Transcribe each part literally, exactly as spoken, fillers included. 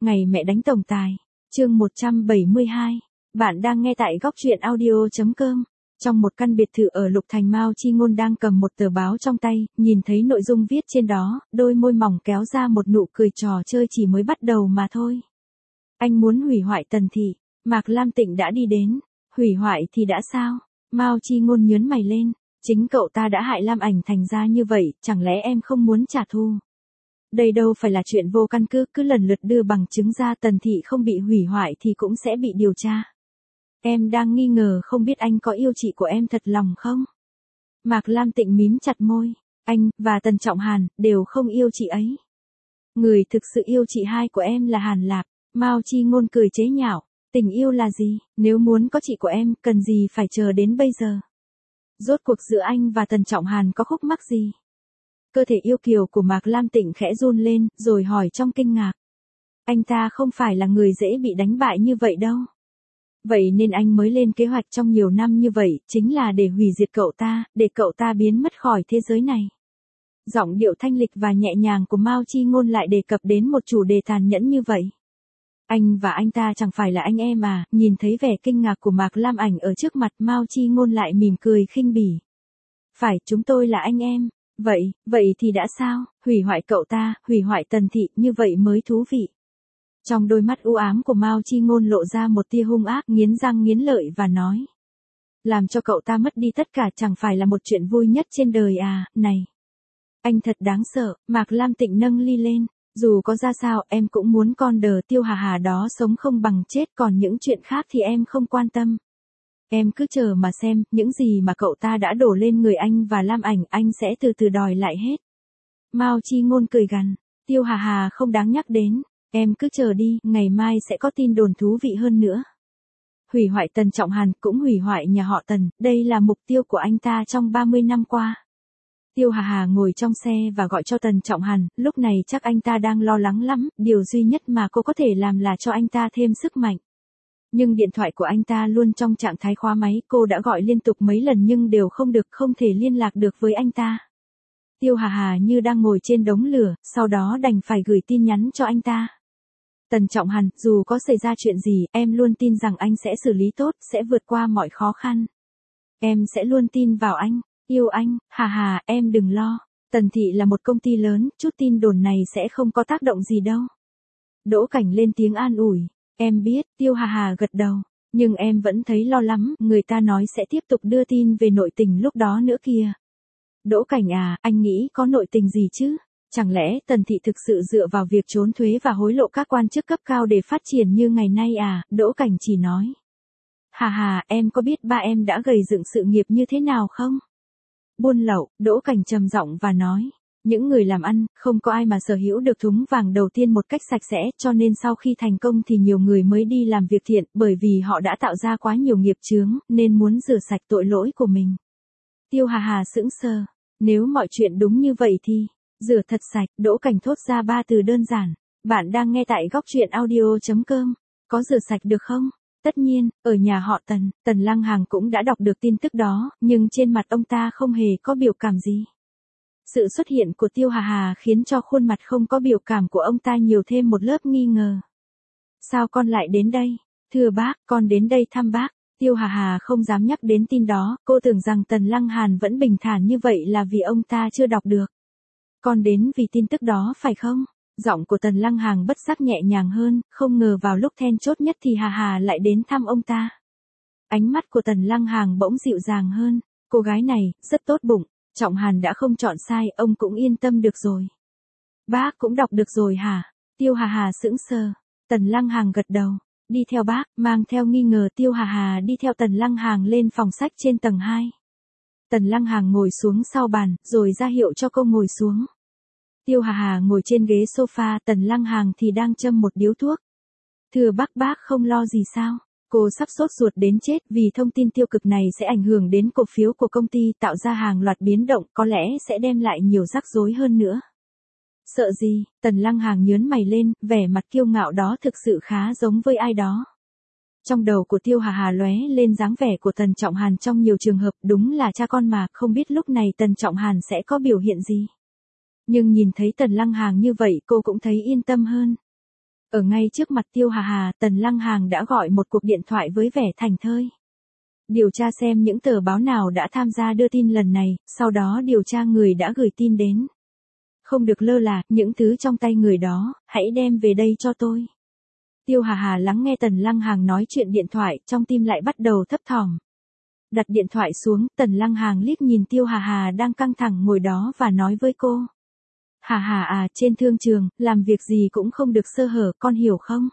Ngày mẹ đánh tổng tài. Chương một trăm bảy mươi hai. Bạn đang nghe tại góc truyện audio.com. Trong một căn biệt thự ở Lục Thành, Mao Chi Ngôn đang cầm một tờ báo trong tay, nhìn thấy nội dung viết trên đó, đôi môi mỏng kéo ra một nụ cười, trò chơi chỉ mới bắt đầu mà thôi. Anh muốn hủy hoại Tần Thị. Mạc Lam Tịnh đã đi đến. Hủy hoại thì đã sao? Mao Chi Ngôn nhướng mày lên. Chính cậu ta đã hại Lam Ảnh thành ra như vậy, chẳng lẽ em không muốn trả thù? Đây đâu phải là chuyện vô căn cứ, cứ lần lượt đưa bằng chứng ra. Tần Thị không bị hủy hoại thì cũng sẽ bị điều tra. Em đang nghi ngờ không biết anh có yêu chị của em thật lòng không? Mạc Lam Tịnh mím chặt môi. Anh, và Tần Trọng Hàn, đều không yêu chị ấy. Người thực sự yêu chị hai của em là Hàn Lạp. Mao Chi Ngôn cười chế nhạo. Tình yêu là gì? Nếu muốn có chị của em, cần gì phải chờ đến bây giờ? Rốt cuộc giữa anh và Tần Trọng Hàn có khúc mắc gì? Cơ thể yêu kiều của Mạc Lam Tịnh khẽ run lên, rồi hỏi trong kinh ngạc. Anh ta không phải là người dễ bị đánh bại như vậy đâu. Vậy nên anh mới lên kế hoạch trong nhiều năm như vậy, chính là để hủy diệt cậu ta, để cậu ta biến mất khỏi thế giới này. Giọng điệu thanh lịch và nhẹ nhàng của Mao Chi Ngôn lại đề cập đến một chủ đề tàn nhẫn như vậy. Anh và anh ta chẳng phải là anh em à? Nhìn thấy vẻ kinh ngạc của Mạc Lam Ảnh ở trước mặt, Mao Chi Ngôn lại mỉm cười khinh bỉ. Phải, chúng tôi là anh em. Vậy, vậy thì đã sao? Hủy hoại cậu ta, hủy hoại Tần Thị, như vậy mới thú vị. Trong đôi mắt u ám của Mao Chi Ngôn lộ ra một tia hung ác, nghiến răng nghiến lợi và nói. Làm cho cậu ta mất đi tất cả chẳng phải là một chuyện vui nhất trên đời à? Này! Anh thật đáng sợ. Mạc Lam Tịnh nâng ly lên. Dù có ra sao, em cũng muốn con đờ Tiêu Hà Hà đó sống không bằng chết, còn những chuyện khác thì em không quan tâm. Em cứ chờ mà xem, những gì mà cậu ta đã đổ lên người anh và Lam Ảnh, anh sẽ từ từ đòi lại hết. Mao Chi Ngôn cười gằn. Tiêu Hà Hà không đáng nhắc đến. Em cứ chờ đi, ngày mai sẽ có tin đồn thú vị hơn nữa. Hủy hoại Tần Trọng Hàn, cũng hủy hoại nhà họ Tần, đây là mục tiêu của anh ta trong ba mươi năm qua. Tiêu Hà Hà ngồi trong xe và gọi cho Tần Trọng Hàn, lúc này chắc anh ta đang lo lắng lắm, điều duy nhất mà cô có thể làm là cho anh ta thêm sức mạnh. Nhưng điện thoại của anh ta luôn trong trạng thái khóa máy, cô đã gọi liên tục mấy lần nhưng đều không được, không thể liên lạc được với anh ta. Tiêu Hà Hà như đang ngồi trên đống lửa, sau đó đành phải gửi tin nhắn cho anh ta. Tần Trọng Hàn, dù có xảy ra chuyện gì, em luôn tin rằng anh sẽ xử lý tốt, sẽ vượt qua mọi khó khăn. Em sẽ luôn tin vào anh. Yêu anh. Hà Hà, em đừng lo. Tần Thị là một công ty lớn, chút tin đồn này sẽ không có tác động gì đâu. Đỗ Cảnh lên tiếng an ủi. Em biết. Tiêu Hà Hà gật đầu. Nhưng em vẫn thấy lo lắm, người ta nói sẽ tiếp tục đưa tin về nội tình lúc đó nữa kìa. Đỗ Cảnh à, anh nghĩ có nội tình gì chứ? Chẳng lẽ Tần Thị thực sự dựa vào việc trốn thuế và hối lộ các quan chức cấp cao để phát triển như ngày nay à? Đỗ Cảnh chỉ nói. Hà Hà, em có biết ba em đã gầy dựng sự nghiệp như thế nào không? Buôn lậu. Đỗ Cảnh trầm giọng và nói. Những người làm ăn, không có ai mà sở hữu được thúng vàng đầu tiên một cách sạch sẽ, cho nên sau khi thành công thì nhiều người mới đi làm việc thiện, bởi vì họ đã tạo ra quá nhiều nghiệp chướng, nên muốn rửa sạch tội lỗi của mình. Tiêu Hà Hà sững sờ. Nếu mọi chuyện đúng như vậy thì, rửa thật sạch. Đỗ Cảnh thốt ra ba từ đơn giản. Bạn đang nghe tại góc truyện audio.com. Có rửa sạch được không? Tất nhiên, ở nhà họ Tần, Tần Lăng Hàng cũng đã đọc được tin tức đó, nhưng trên mặt ông ta không hề có biểu cảm gì. Sự xuất hiện của Tiêu Hà Hà khiến cho khuôn mặt không có biểu cảm của ông ta nhiều thêm một lớp nghi ngờ. Sao con lại đến đây? Thưa bác, con đến đây thăm bác. Tiêu Hà Hà không dám nhắc đến tin đó, cô tưởng rằng Tần Lăng Hàn vẫn bình thản như vậy là vì ông ta chưa đọc được. Con đến vì tin tức đó phải không? Giọng của Tần Lăng Hàng bất giác nhẹ nhàng hơn, không ngờ vào lúc then chốt nhất thì Hà Hà lại đến thăm ông ta. Ánh mắt của Tần Lăng Hàng bỗng dịu dàng hơn, cô gái này, rất tốt bụng, Trọng Hàn đã không chọn sai, ông cũng yên tâm được rồi. Bác cũng đọc được rồi hả? Tiêu Hà Hà sững sờ. Tần Lăng Hàng gật đầu, đi theo bác, mang theo nghi ngờ Tiêu Hà Hà đi theo Tần Lăng Hàng lên phòng sách trên tầng hai. Tần Lăng Hàng ngồi xuống sau bàn, rồi ra hiệu cho cô ngồi xuống. Tiêu Hà Hà ngồi trên ghế sofa, Tần Lăng Hàng thì đang châm một điếu thuốc. Thưa bác, bác không lo gì sao? Cô sắp sốt ruột đến chết vì thông tin tiêu cực này sẽ ảnh hưởng đến cổ phiếu của công ty, tạo ra hàng loạt biến động, có lẽ sẽ đem lại nhiều rắc rối hơn nữa. Sợ gì? Tần Lăng Hàng nhướng mày lên, vẻ mặt kiêu ngạo đó thực sự khá giống với ai đó. Trong đầu của Tiêu Hà Hà lóe lên dáng vẻ của Tần Trọng Hàn trong nhiều trường hợp, đúng là cha con mà, không biết lúc này Tần Trọng Hàn sẽ có biểu hiện gì. Nhưng nhìn thấy Tần Lăng Hàng như vậy cô cũng thấy yên tâm hơn. Ở ngay trước mặt Tiêu Hà Hà, Tần Lăng Hàng đã gọi một cuộc điện thoại với vẻ thảnh thơi. Điều tra xem những tờ báo nào đã tham gia đưa tin lần này, sau đó điều tra người đã gửi tin đến. Không được lơ là, những thứ trong tay người đó, hãy đem về đây cho tôi. Tiêu Hà Hà lắng nghe Tần Lăng Hàng nói chuyện điện thoại, trong tim lại bắt đầu thấp thỏm. Đặt điện thoại xuống, Tần Lăng Hàng liếc nhìn Tiêu Hà Hà đang căng thẳng ngồi đó và nói với cô. Hà Hà à, trên thương trường, làm việc gì cũng không được sơ hở, con hiểu không?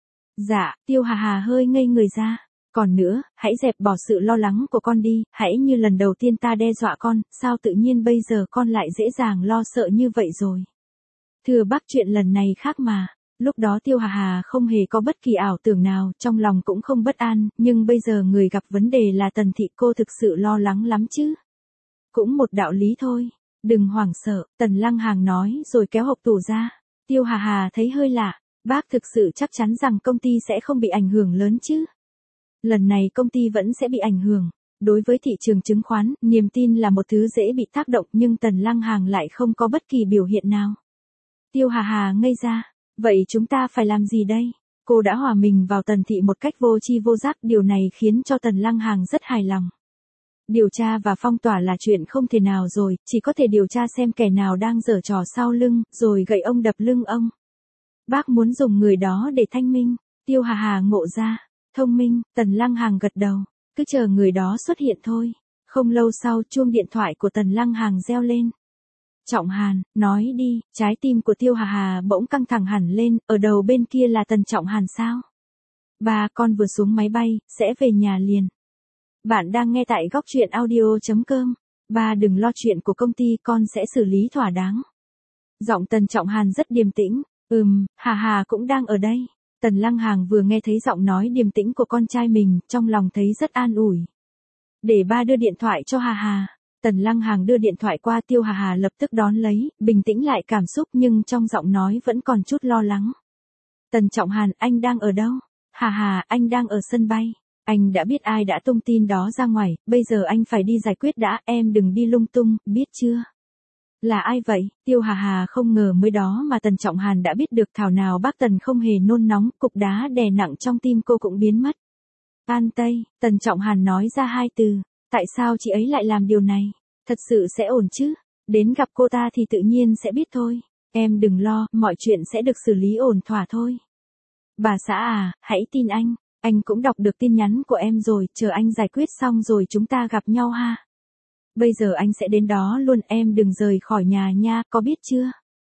Dạ, Tiêu Hà Hà hơi ngây người ra. Còn nữa, hãy dẹp bỏ sự lo lắng của con đi, hãy như lần đầu tiên ta đe dọa con, sao tự nhiên bây giờ con lại dễ dàng lo sợ như vậy rồi. Thưa bác, chuyện lần này khác mà. Lúc đó Tiêu Hà Hà không hề có bất kỳ ảo tưởng nào, trong lòng cũng không bất an, nhưng bây giờ người gặp vấn đề là Tần Thị, cô thực sự lo lắng lắm chứ. Cũng một đạo lý thôi, đừng hoảng sợ, Tần Lăng Hàng nói rồi kéo hộp tủ ra. Tiêu Hà Hà thấy hơi lạ, bác thực sự chắc chắn rằng công ty sẽ không bị ảnh hưởng lớn chứ. Lần này công ty vẫn sẽ bị ảnh hưởng. Đối với thị trường chứng khoán, niềm tin là một thứ dễ bị tác động nhưng Tần Lăng Hàng lại không có bất kỳ biểu hiện nào. Tiêu Hà Hà ngây ra. Vậy chúng ta phải làm gì đây? Cô đã hòa mình vào Tần Thị một cách vô tri vô giác, điều này khiến cho Tần Lăng Hàng rất hài lòng. Điều tra và phong tỏa là chuyện không thể nào rồi, chỉ có thể điều tra xem kẻ nào đang giở trò sau lưng, rồi gậy ông đập lưng ông. Bác muốn dùng người đó để thanh minh. Tiêu Hà Hà ngộ ra. Thông minh, Tần Lăng Hàng gật đầu. Cứ chờ người đó xuất hiện thôi. Không lâu sau, chuông điện thoại của Tần Lăng Hàng reo lên. Trọng Hàn, nói đi, trái tim của Tiêu Hà Hà bỗng căng thẳng hẳn lên, ở đầu bên kia là Tần Trọng Hàn sao? Ba, con vừa xuống máy bay, sẽ về nhà liền. Bạn đang nghe tại góc truyện audio chấm com. Ba, đừng lo chuyện của công ty, con sẽ xử lý thỏa đáng. Giọng Tần Trọng Hàn rất điềm tĩnh. Ừm, Hà Hà cũng đang ở đây. Tần Lăng Hàng vừa nghe thấy giọng nói điềm tĩnh của con trai mình, trong lòng thấy rất an ủi. Để ba đưa điện thoại cho Hà Hà. Tần Lăng Hàng đưa điện thoại qua, Tiêu Hà Hà lập tức đón lấy, bình tĩnh lại cảm xúc nhưng trong giọng nói vẫn còn chút lo lắng. Tần Trọng Hàn, anh đang ở đâu? Hà Hà, anh đang ở sân bay. Anh đã biết ai đã tung tin đó ra ngoài, bây giờ anh phải đi giải quyết đã, em đừng đi lung tung, biết chưa? Là ai vậy? Tiêu Hà Hà không ngờ mới đó mà Tần Trọng Hàn đã biết được, thảo nào bác Tần không hề nôn nóng, cục đá đè nặng trong tim cô cũng biến mất. An Tây, Tần Trọng Hàn nói ra hai từ. Tại sao chị ấy lại làm điều này? Thật sự sẽ ổn chứ? Đến gặp cô ta thì tự nhiên sẽ biết thôi. Em đừng lo, mọi chuyện sẽ được xử lý ổn thỏa thôi. Bà xã à, hãy tin anh. Anh cũng đọc được tin nhắn của em rồi, chờ anh giải quyết xong rồi chúng ta gặp nhau ha. Bây giờ anh sẽ đến đó luôn, em đừng rời khỏi nhà nha, có biết chưa?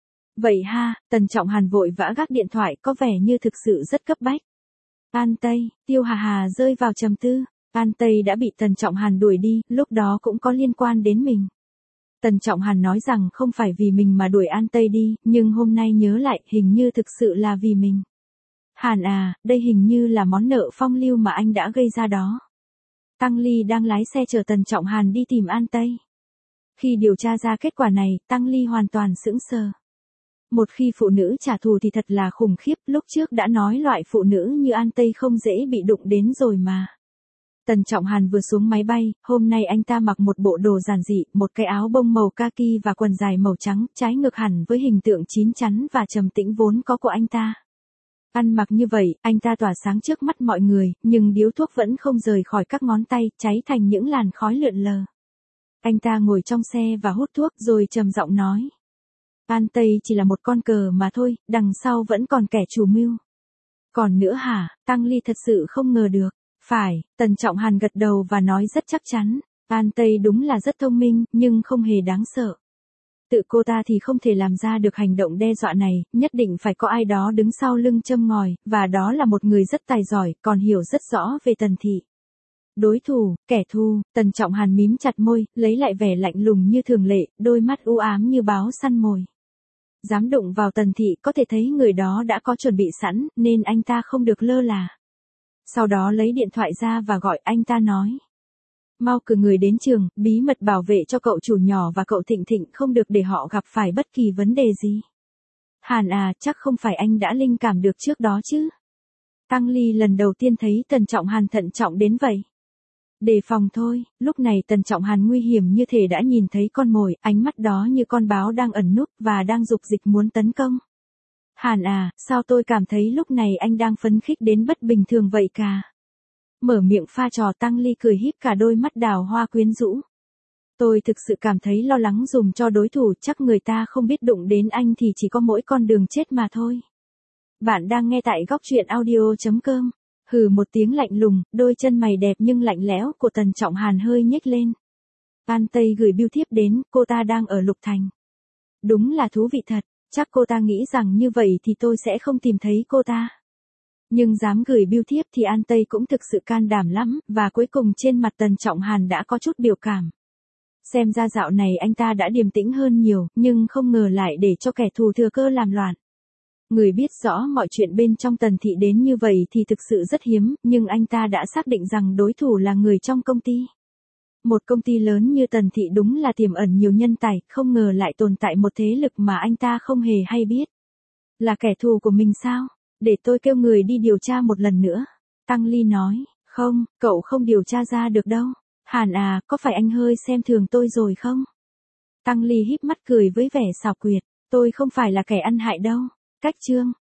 Vậy ha, Tần Trọng Hàn vội vã gác điện thoại, có vẻ như thực sự rất cấp bách. An Tây, Tiêu Hà Hà rơi vào trầm tư. An Tây đã bị Tần Trọng Hàn đuổi đi, lúc đó cũng có liên quan đến mình. Tần Trọng Hàn nói rằng không phải vì mình mà đuổi An Tây đi, nhưng hôm nay nhớ lại, hình như thực sự là vì mình. Hàn à, đây hình như là món nợ phong lưu mà anh đã gây ra đó. Tăng Ly đang lái xe chở Tần Trọng Hàn đi tìm An Tây. Khi điều tra ra kết quả này, Tăng Ly hoàn toàn sững sờ. Một khi phụ nữ trả thù thì thật là khủng khiếp, lúc trước đã nói loại phụ nữ như An Tây không dễ bị đụng đến rồi mà. Tần Trọng Hàn vừa xuống máy bay, hôm nay anh ta mặc một bộ đồ giản dị, một cái áo bông màu kaki và quần dài màu trắng, trái ngược hẳn với hình tượng chín chắn và trầm tĩnh vốn có của anh ta. Ăn mặc như vậy, anh ta tỏa sáng trước mắt mọi người, nhưng điếu thuốc vẫn không rời khỏi các ngón tay, cháy thành những làn khói lượn lờ. Anh ta ngồi trong xe và hút thuốc rồi trầm giọng nói. An Tây chỉ là một con cờ mà thôi, đằng sau vẫn còn kẻ chủ mưu. Còn nữa hả? Tăng Ly thật sự không ngờ được. Phải, Tần Trọng Hàn gật đầu và nói rất chắc chắn. An Tây đúng là rất thông minh, nhưng không hề đáng sợ. Tự cô ta thì không thể làm ra được hành động đe dọa này, nhất định phải có ai đó đứng sau lưng châm ngòi, và đó là một người rất tài giỏi, còn hiểu rất rõ về Tần Thị. Đối thủ, kẻ thù, Tần Trọng Hàn mím chặt môi, lấy lại vẻ lạnh lùng như thường lệ, đôi mắt u ám như báo săn mồi. Dám đụng vào Tần Thị, có thể thấy người đó đã có chuẩn bị sẵn, nên anh ta không được lơ là. Sau đó lấy điện thoại ra và gọi, anh ta nói. Mau cử người đến trường, bí mật bảo vệ cho cậu chủ nhỏ và cậu Thịnh Thịnh, không được để họ gặp phải bất kỳ vấn đề gì. Hàn à, chắc không phải anh đã linh cảm được trước đó chứ? Tăng Ly lần đầu tiên thấy Tần Trọng Hàn thận trọng đến vậy. Đề phòng thôi, lúc này Tần Trọng Hàn nguy hiểm như thể đã nhìn thấy con mồi, ánh mắt đó như con báo đang ẩn núp và đang dục dịch muốn tấn công. Hàn à, sao tôi cảm thấy lúc này anh đang phấn khích đến bất bình thường vậy cả? Mở miệng pha trò Tăng Ly cười híp cả đôi mắt đào hoa quyến rũ. Tôi thực sự cảm thấy lo lắng dùm cho đối thủ, chắc người ta không biết đụng đến anh thì chỉ có mỗi con đường chết mà thôi. Bạn đang nghe tại góc truyện audio.com. Hừ một tiếng lạnh lùng, đôi chân mày đẹp nhưng lạnh lẽo của Tần Trọng Hàn hơi nhếch lên. An Tây gửi bưu thiếp đến, cô ta đang ở Lục Thành. Đúng là thú vị thật, chắc cô ta nghĩ rằng như vậy thì tôi sẽ không tìm thấy cô ta. Nhưng dám gửi bưu thiếp thì An Tây cũng thực sự can đảm lắm, và cuối cùng trên mặt Tần Trọng Hàn đã có chút biểu cảm. Xem ra dạo này anh ta đã điềm tĩnh hơn nhiều, nhưng không ngờ lại để cho kẻ thù thừa cơ làm loạn. Người biết rõ mọi chuyện bên trong Tần thị đến như vậy thì thực sự rất hiếm, nhưng anh ta đã xác định rằng đối thủ là người trong công ty. Một công ty lớn như Tần thị đúng là tiềm ẩn nhiều nhân tài, không ngờ lại tồn tại một thế lực mà anh ta không hề hay biết. Là kẻ thù của mình sao? Để tôi kêu người đi điều tra một lần nữa. Tăng Ly nói, không, cậu không điều tra ra được đâu. Hàn à, có phải anh hơi xem thường tôi rồi không? Tăng Ly híp mắt cười với vẻ xảo quyệt, tôi không phải là kẻ ăn hại đâu. Cách chương.